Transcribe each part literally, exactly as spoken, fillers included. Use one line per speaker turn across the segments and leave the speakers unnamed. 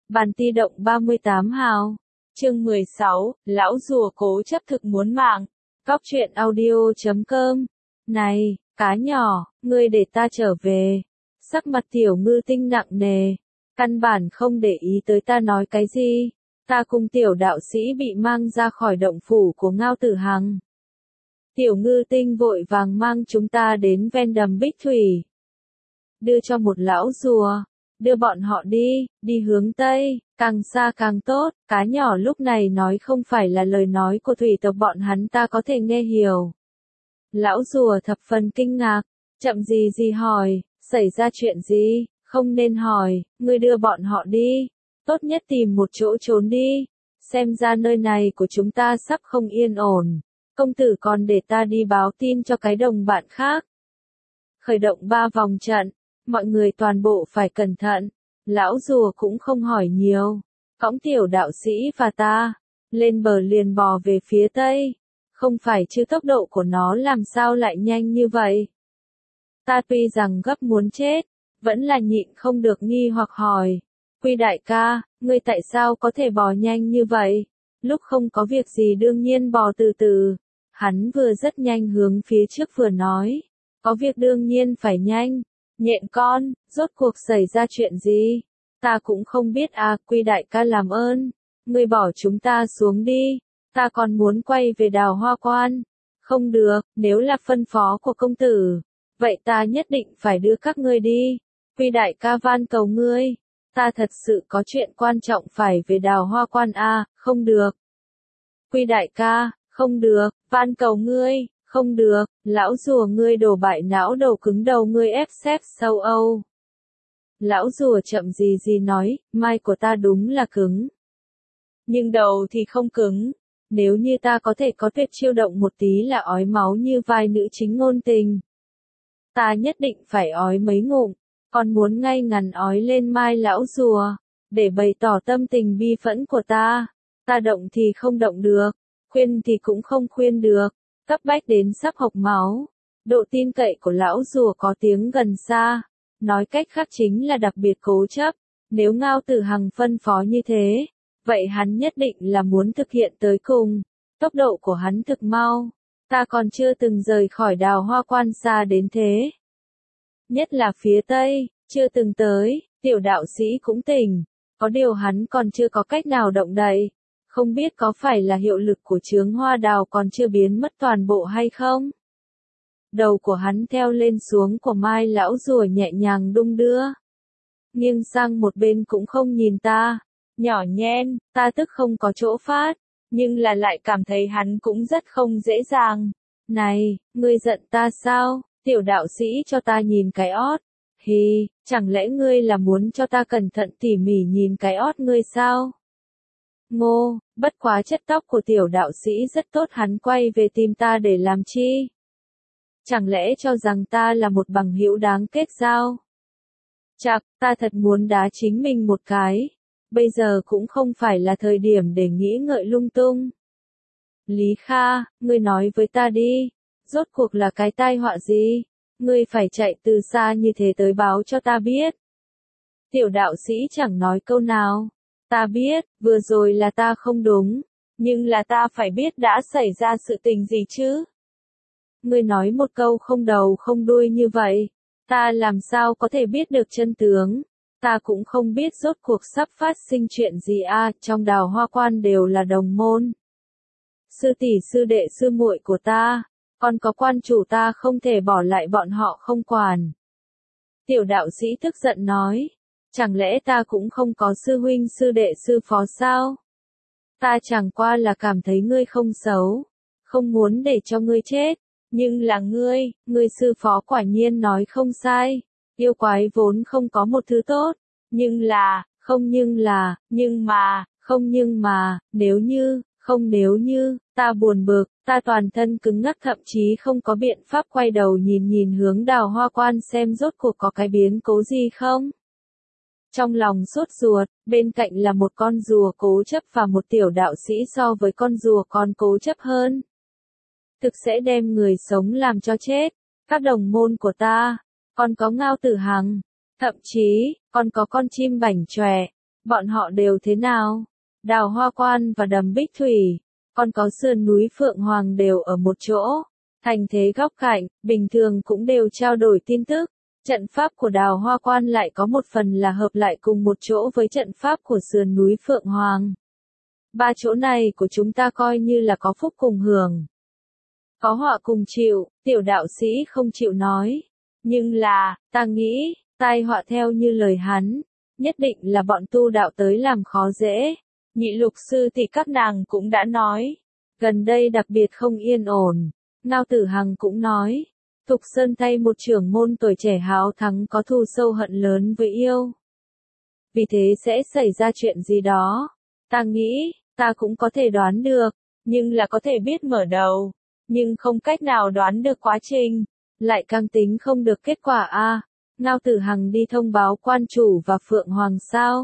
Bàn ti động ba mươi tám hào. Chương mười sáu, lão rùa cố chấp thực muốn mạng. Cóc truyện audio chấm com. Này, cá nhỏ, ngươi để ta trở về. Sắc mặt Tiểu Ngư Tinh nặng nề. Căn bản không để ý tới ta nói cái gì. Ta cùng tiểu đạo sĩ bị mang ra khỏi động phủ của Ngao Tử Hằng. Tiểu Ngư Tinh vội vàng mang chúng ta đến ven đầm Bích Thủy. Đưa cho một lão rùa. Đưa bọn họ đi, đi hướng Tây, càng xa càng tốt. Cá nhỏ lúc này nói không phải là lời nói của thủy tộc bọn hắn ta có thể nghe hiểu. Lão rùa thập phần kinh ngạc, chậm gì gì hỏi, xảy ra chuyện gì, không nên hỏi, ngươi đưa bọn họ đi, tốt nhất tìm một chỗ trốn đi, xem ra nơi này của chúng ta sắp không yên ổn, công tử còn để ta đi báo tin cho cái đồng bạn khác. Khởi động ba vòng trận, mọi người toàn bộ phải cẩn thận, lão rùa cũng không hỏi nhiều, cõng tiểu đạo sĩ và ta, lên bờ liền bò về phía Tây. Không phải chứ tốc độ của nó làm sao lại nhanh như vậy? Ta tuy rằng gấp muốn chết, vẫn là nhịn không được nghi hoặc hỏi. Quy đại ca, ngươi tại sao có thể bò nhanh như vậy? Lúc không có việc gì đương nhiên bò từ từ. Hắn vừa rất nhanh hướng phía trước vừa nói. Có việc đương nhiên phải nhanh. Nhện con, rốt cuộc xảy ra chuyện gì? Ta cũng không biết à, Quy đại ca làm ơn. Ngươi bỏ chúng ta xuống đi. Ta còn muốn quay về Đào Hoa Quan. Không được, nếu là phân phó của công tử, vậy ta nhất định phải đưa các ngươi đi. Quy đại ca van cầu ngươi, ta thật sự có chuyện quan trọng phải về Đào Hoa Quan a, không được. Quy đại ca, không được, van cầu ngươi, không được, lão rùa ngươi đổ bại não đầu cứng đầu ngươi ép xếp sâu Âu. Lão rùa chậm gì gì nói, mai của ta đúng là cứng. Nhưng đầu thì không cứng. Nếu như ta có thể có tuyệt chiêu động một tí là ói máu như vai nữ chính ngôn tình. Ta nhất định phải ói mấy ngụm, còn muốn ngay ngắn ói lên mai lão rùa, để bày tỏ tâm tình bi phẫn của ta. Ta động thì không động được, khuyên thì cũng không khuyên được, cấp bách đến sắp hộc máu. Độ tin cậy của lão rùa có tiếng gần xa, nói cách khác chính là đặc biệt cố chấp, nếu Ngao Tử Hằng phân phó như thế. Vậy hắn nhất định là muốn thực hiện tới cùng, tốc độ của hắn thực mau, ta còn chưa từng rời khỏi Đào Hoa Quan xa đến thế. Nhất là phía Tây, chưa từng tới, tiểu đạo sĩ cũng tỉnh, có điều hắn còn chưa có cách nào động đậy, không biết có phải là hiệu lực của chướng hoa đào còn chưa biến mất toàn bộ hay không. Đầu của hắn theo lên xuống của mai lão rùa nhẹ nhàng đung đưa, nghiêng sang một bên cũng không nhìn ta. Nhỏ nhen, ta tức không có chỗ phát, nhưng là lại cảm thấy hắn cũng rất không dễ dàng. Này, ngươi giận ta sao? Tiểu đạo sĩ cho ta nhìn cái ót. Hì, chẳng lẽ ngươi là muốn cho ta cẩn thận tỉ mỉ nhìn cái ót ngươi sao? Ngô, bất quá chất tóc của tiểu đạo sĩ rất tốt, hắn quay về tìm ta để làm chi? Chẳng lẽ cho rằng ta là một bằng hữu đáng kết giao? Chạc, ta thật muốn đá chính mình một cái. Bây giờ cũng không phải là thời điểm để nghĩ ngợi lung tung. Lý Kha, ngươi nói với ta đi, rốt cuộc là cái tai họa gì? Ngươi phải chạy từ xa như thế tới báo cho ta biết. Tiểu đạo sĩ chẳng nói câu nào. Ta biết, vừa rồi là ta không đúng, nhưng là ta phải biết đã xảy ra sự tình gì chứ? Ngươi nói một câu không đầu không đuôi như vậy, ta làm sao có thể biết được chân tướng? Ta cũng không biết rốt cuộc sắp phát sinh chuyện gì a, à, trong Đào Hoa Quan đều là đồng môn. Sư tỷ sư đệ sư muội của ta, còn có quan chủ ta không thể bỏ lại bọn họ không quản. Tiểu đạo sĩ tức giận nói, chẳng lẽ ta cũng không có sư huynh sư đệ sư phó sao? Ta chẳng qua là cảm thấy ngươi không xấu, không muốn để cho ngươi chết, nhưng là ngươi, ngươi sư phó quả nhiên nói không sai. Yêu quái vốn không có một thứ tốt, nhưng là, không nhưng là, nhưng mà, không nhưng mà, nếu như, không nếu như, ta buồn bực, ta toàn thân cứng ngắc thậm chí không có biện pháp quay đầu nhìn nhìn hướng Đào Hoa Quan xem rốt cuộc có cái biến cố gì không. Trong lòng sốt ruột, bên cạnh là một con rùa cố chấp và một tiểu đạo sĩ so với con rùa còn cố chấp hơn. Thực sẽ đem người sống làm cho chết, các đồng môn của ta. Còn có Ngao Tử Hằng, thậm chí, còn có con chim bảnh chòe, Bọn họ đều thế nào? Đào Hoa Quan và Đầm Bích Thủy, còn có sườn núi Phượng Hoàng đều ở một chỗ. Thành thế góc cạnh, bình thường cũng đều trao đổi tin tức. Trận pháp của Đào Hoa Quan lại có một phần là hợp lại cùng một chỗ với trận pháp của sườn núi Phượng Hoàng. Ba chỗ này của chúng ta coi như là có phúc cùng hưởng. Có họa cùng chịu, tiểu đạo sĩ không chịu nói. Nhưng là, ta nghĩ, tai họa theo như lời hắn, nhất định là bọn tu đạo tới làm khó dễ. Nhị lục sư thì các nàng cũng đã nói. Gần đây đặc biệt không yên ổn. Ngao Tử Hằng cũng nói. Thục Sơn thay một trưởng môn tuổi trẻ háo thắng có thù sâu hận lớn với yêu. Vì thế sẽ xảy ra chuyện gì đó. Ta nghĩ, ta cũng có thể đoán được, nhưng là có thể biết mở đầu, nhưng không cách nào đoán được quá trình, lại càng tính không được kết quả a. À, Ngao Tử Hằng đi thông báo quan chủ và Phượng Hoàng sao?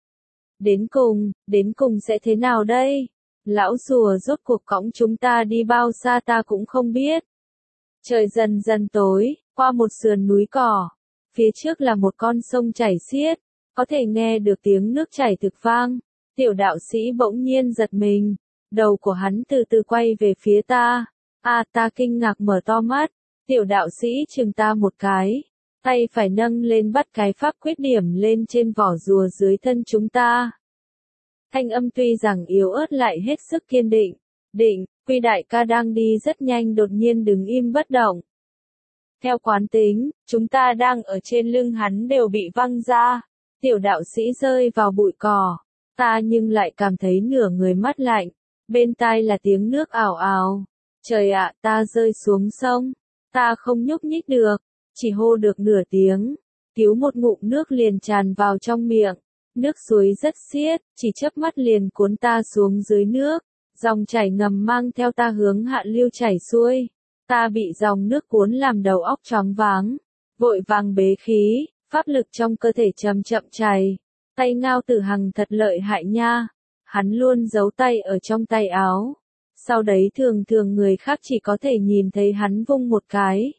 Đến cùng, đến cùng sẽ thế nào đây? Lão rùa rốt cuộc cõng chúng ta đi bao xa ta cũng không biết. Trời dần dần tối, qua một sườn núi cỏ, phía trước là một con sông chảy xiết, có thể nghe được tiếng nước chảy thực vang. Tiểu đạo sĩ bỗng nhiên giật mình, đầu của hắn từ từ quay về phía ta. À, ta kinh ngạc mở to mắt, tiểu đạo sĩ chừng ta một cái, tay phải nâng lên bắt cái pháp quyết điểm lên trên vỏ rùa dưới thân chúng ta. Thanh âm tuy rằng yếu ớt lại hết sức kiên định. Định, Quy đại ca đang đi rất nhanh đột nhiên đứng im bất động. Theo quán tính, chúng ta đang ở trên lưng hắn đều bị văng ra. Tiểu đạo sĩ rơi vào bụi cỏ. Ta nhưng lại cảm thấy nửa người mát lạnh. Bên tai là tiếng nước ảo ảo. Trời ạ, ta rơi xuống sông. Ta không nhúc nhích được. Chỉ hô được nửa tiếng. Cứu một ngụm nước liền tràn vào trong miệng. Nước suối rất xiết, chỉ chớp mắt liền cuốn ta xuống dưới nước. Dòng chảy ngầm mang theo ta hướng hạ lưu chảy xuôi. Ta bị dòng nước cuốn làm đầu óc choáng váng. Vội vàng bế khí, pháp lực trong cơ thể chậm chậm chảy. Tay Ngao Tử Hằng thật lợi hại nha. Hắn luôn giấu tay ở trong tay áo. Sau đấy thường thường người khác chỉ có thể nhìn thấy hắn vung một cái.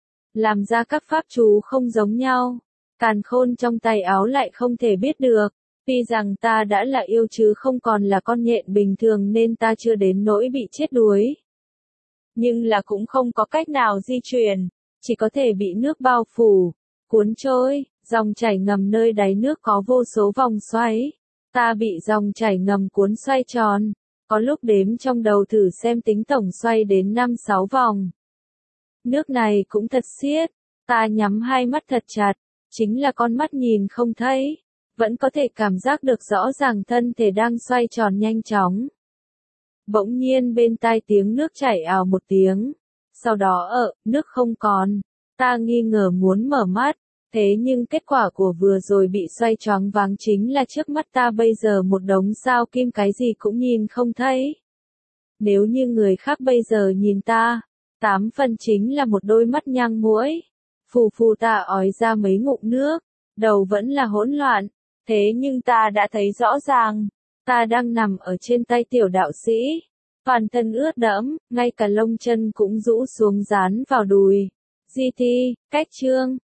Làm ra các pháp chú không giống nhau. Càn khôn trong tay áo lại không thể biết được. Tuy rằng ta đã là yêu chứ không còn là con nhện bình thường nên ta chưa đến nỗi bị chết đuối. Nhưng là cũng không có cách nào di chuyển, chỉ có thể bị nước bao phủ, cuốn trôi, dòng chảy ngầm nơi đáy nước có vô số vòng xoáy. Ta bị dòng chảy ngầm cuốn xoay tròn, có lúc đếm trong đầu thử xem tính tổng xoay đến năm sáu vòng. Nước này cũng thật xiết, ta nhắm hai mắt thật chặt, chính là con mắt nhìn không thấy. Vẫn có thể cảm giác được rõ ràng thân thể đang xoay tròn nhanh chóng. Bỗng nhiên bên tai tiếng nước chảy ào một tiếng. Sau đó ở, nước không còn. Ta nghi ngờ muốn mở mắt. Thế nhưng kết quả của vừa rồi bị xoay choáng váng chính là trước mắt ta bây giờ một đống sao kim cái gì cũng nhìn không thấy. Nếu như người khác bây giờ nhìn ta, tám phần chính là một đôi mắt nhang muỗi. Phù phù ta ói ra mấy ngụm nước. Đầu vẫn là hỗn loạn. Thế nhưng ta đã thấy rõ ràng, ta đang nằm ở trên tay tiểu đạo sĩ, toàn thân ướt đẫm, ngay cả lông chân cũng rũ xuống dán vào đùi. Di thi, cách chương.